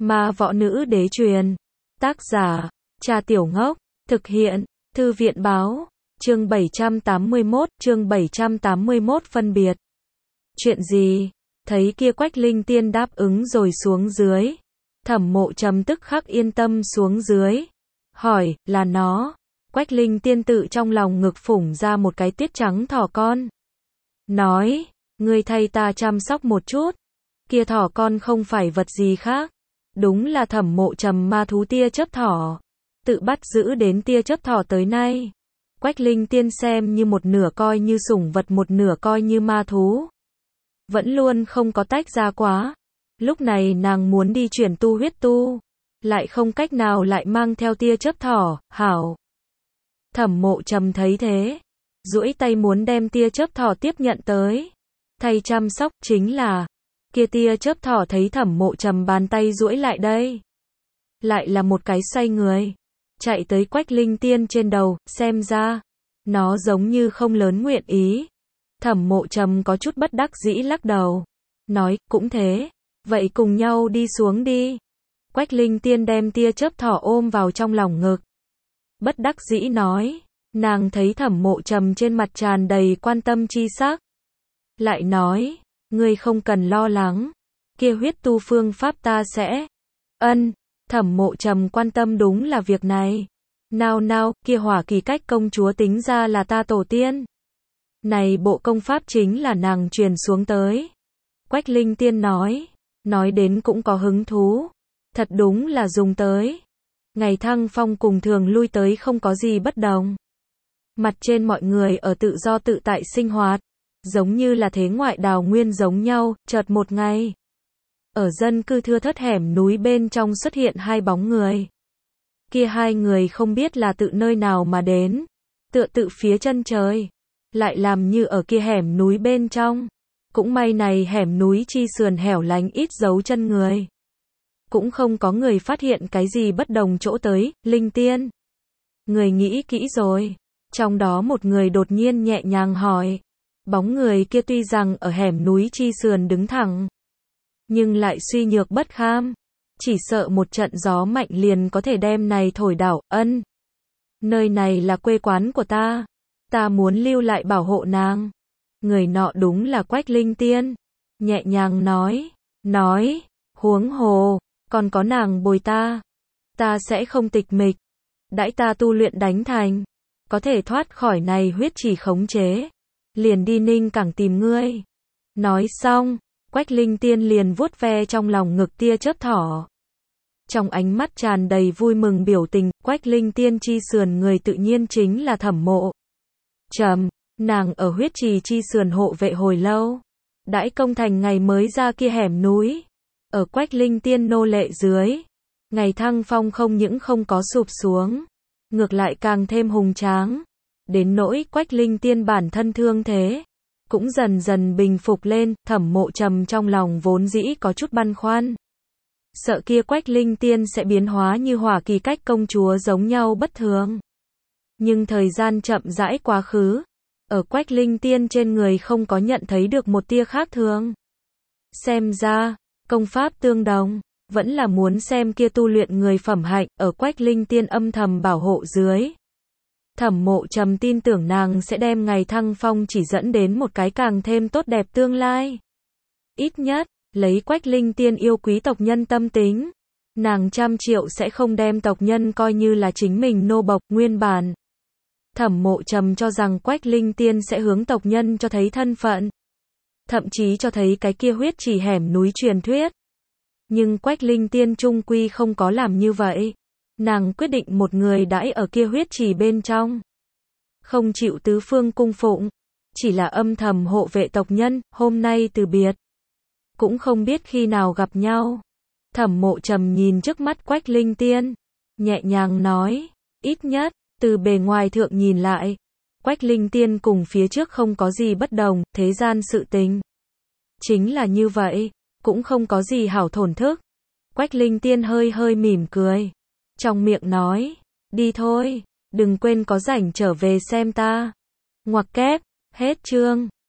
Ma võ nữ đế truyền. Tác giả, Cha Tiểu Ngốc. Thực hiện, Thư viện báo. Chương 781 phân biệt. Chuyện gì? Thấy kia Quách Linh Tiên đáp ứng rồi xuống dưới. Thẩm Mộ Trầm tức khắc yên tâm xuống dưới. Hỏi, là nó. Quách Linh Tiên tự trong lòng ngực phủng ra một cái tiết trắng thỏ con. Nói, ngươi thay ta chăm sóc một chút. Kia thỏ con không phải vật gì khác. Đúng là Thẩm Mộ Trầm ma thú tia chớp thỏ. Tự bắt giữ đến tia chớp thỏ tới nay. Quách Linh Tiên xem như một nửa coi như sủng vật, một nửa coi như ma thú. Vẫn luôn không có tách ra quá. Lúc này nàng muốn đi chuyển tu huyết tu. Lại không cách nào lại mang theo tia chớp thỏ, hảo. Thẩm Mộ Trầm thấy thế. Duỗi tay muốn đem tia chớp thỏ tiếp nhận tới. Thay chăm sóc chính là. Kia tia chớp thỏ thấy Thẩm Mộ Trầm bàn tay duỗi lại đây. Lại là một cái xoay người. Chạy tới Quách Linh Tiên trên đầu, xem ra. Nó giống như không lớn nguyện ý. Thẩm Mộ Trầm có chút bất đắc dĩ lắc đầu. Nói, cũng thế. Vậy cùng nhau đi xuống đi. Quách Linh Tiên đem tia chớp thỏ ôm vào trong lòng ngực. Bất đắc dĩ nói. Nàng thấy Thẩm Mộ Trầm trên mặt tràn đầy quan tâm chi sắc. Lại nói, ngươi không cần lo lắng. Kia huyết tu phương pháp ta sẽ. Thẩm Mộ Trầm quan tâm đúng là việc này. Nào, kia Hỏa Kỳ Cách công chúa tính ra là ta tổ tiên. Này bộ công pháp chính là nàng truyền xuống tới. Quách Linh Tiên nói đến cũng có hứng thú. Thật đúng là dùng tới. Ngày Thăng Phong cùng thường lui tới không có gì bất đồng. Mặt trên mọi người ở tự do tự tại sinh hoạt. Giống như là thế ngoại đào nguyên giống nhau, chợt một ngày. Ở dân cư thưa thớt hẻm núi bên trong xuất hiện hai bóng người. Kia hai người không biết là tự nơi nào mà đến. Tự phía chân trời. Lại làm như ở kia hẻm núi bên trong. Cũng may này hẻm núi chi sườn hẻo lánh ít dấu chân người. Cũng không có người phát hiện cái gì bất đồng chỗ tới. Linh Tiên. Người nghĩ kỹ rồi. Trong đó một người đột nhiên nhẹ nhàng hỏi. Bóng người kia tuy rằng ở hẻm núi chi sườn đứng thẳng. Nhưng lại suy nhược bất kham. Chỉ sợ một trận gió mạnh liền có thể đem này thổi đảo. Nơi này là quê quán của ta. Ta muốn lưu lại bảo hộ nàng. Người nọ đúng là Quách Linh Tiên. Nhẹ nhàng nói, huống hồ, còn có nàng bồi ta. Ta sẽ không tịch mịch. Đãi ta tu luyện đánh thành. Có thể thoát khỏi này huyết chỉ khống chế. Liền đi Ninh Cảng tìm ngươi. Nói xong, Quách Linh Tiên liền vuốt ve trong lòng ngực tia chớp thỏ. Trong ánh mắt tràn đầy vui mừng biểu tình, Quách Linh Tiên chi sườn người tự nhiên chính là Thẩm Mộ Trầm. Nàng ở huyết trì chi sườn hộ vệ hồi lâu. Đãi công thành ngày mới ra kia hẻm núi. Ở Quách Linh Tiên nô lệ dưới. Ngày Thăng Phong không những không có sụp xuống. Ngược lại càng thêm hùng tráng. Đến nỗi Quách Linh Tiên bản thân thương thế. Cũng dần dần bình phục lên. Thẩm Mộ Trầm trong lòng vốn dĩ có chút băn khoăn. Sợ kia Quách Linh Tiên sẽ biến hóa như Hỏa Kỳ Cách công chúa giống nhau bất thường. Nhưng thời gian chậm rãi quá khứ. Ở Quách Linh Tiên trên người không có nhận thấy được một tia khác thường. Xem ra, công pháp tương đồng. Vẫn là muốn xem kia tu luyện người phẩm hạnh. Ở Quách Linh Tiên âm thầm bảo hộ dưới. Thẩm Mộ Trầm tin tưởng nàng sẽ đem ngày Thăng Phong chỉ dẫn đến một cái càng thêm tốt đẹp tương lai. Ít nhất, lấy Quách Linh Tiên yêu quý tộc nhân tâm tính. Nàng 100 triệu sẽ không đem tộc nhân coi như là chính mình nô bộc. Nguyên bản, Thẩm Mộ Trầm cho rằng Quách Linh Tiên sẽ hướng tộc nhân cho thấy thân phận. Thậm chí cho thấy cái kia huyết chỉ hẻm núi truyền thuyết. Nhưng Quách Linh Tiên chung quy không có làm như vậy. Nàng quyết định một người đãi ở kia huyết chỉ bên trong. Không chịu tứ phương cung phụng. Chỉ là âm thầm hộ vệ tộc nhân, hôm nay từ biệt. Cũng không biết khi nào gặp nhau. Thẩm Mộ Trầm nhìn trước mắt Quách Linh Tiên. Nhẹ nhàng nói, ít nhất, từ bề ngoài thượng nhìn lại. Quách Linh Tiên cùng phía trước không có gì bất đồng, thế gian sự tình. Chính là như vậy, cũng không có gì hảo thổn thức. Quách Linh Tiên hơi mỉm cười. Trong miệng nói, đi thôi, đừng quên có rảnh trở về xem ta. Ngoặc kép, hết chương.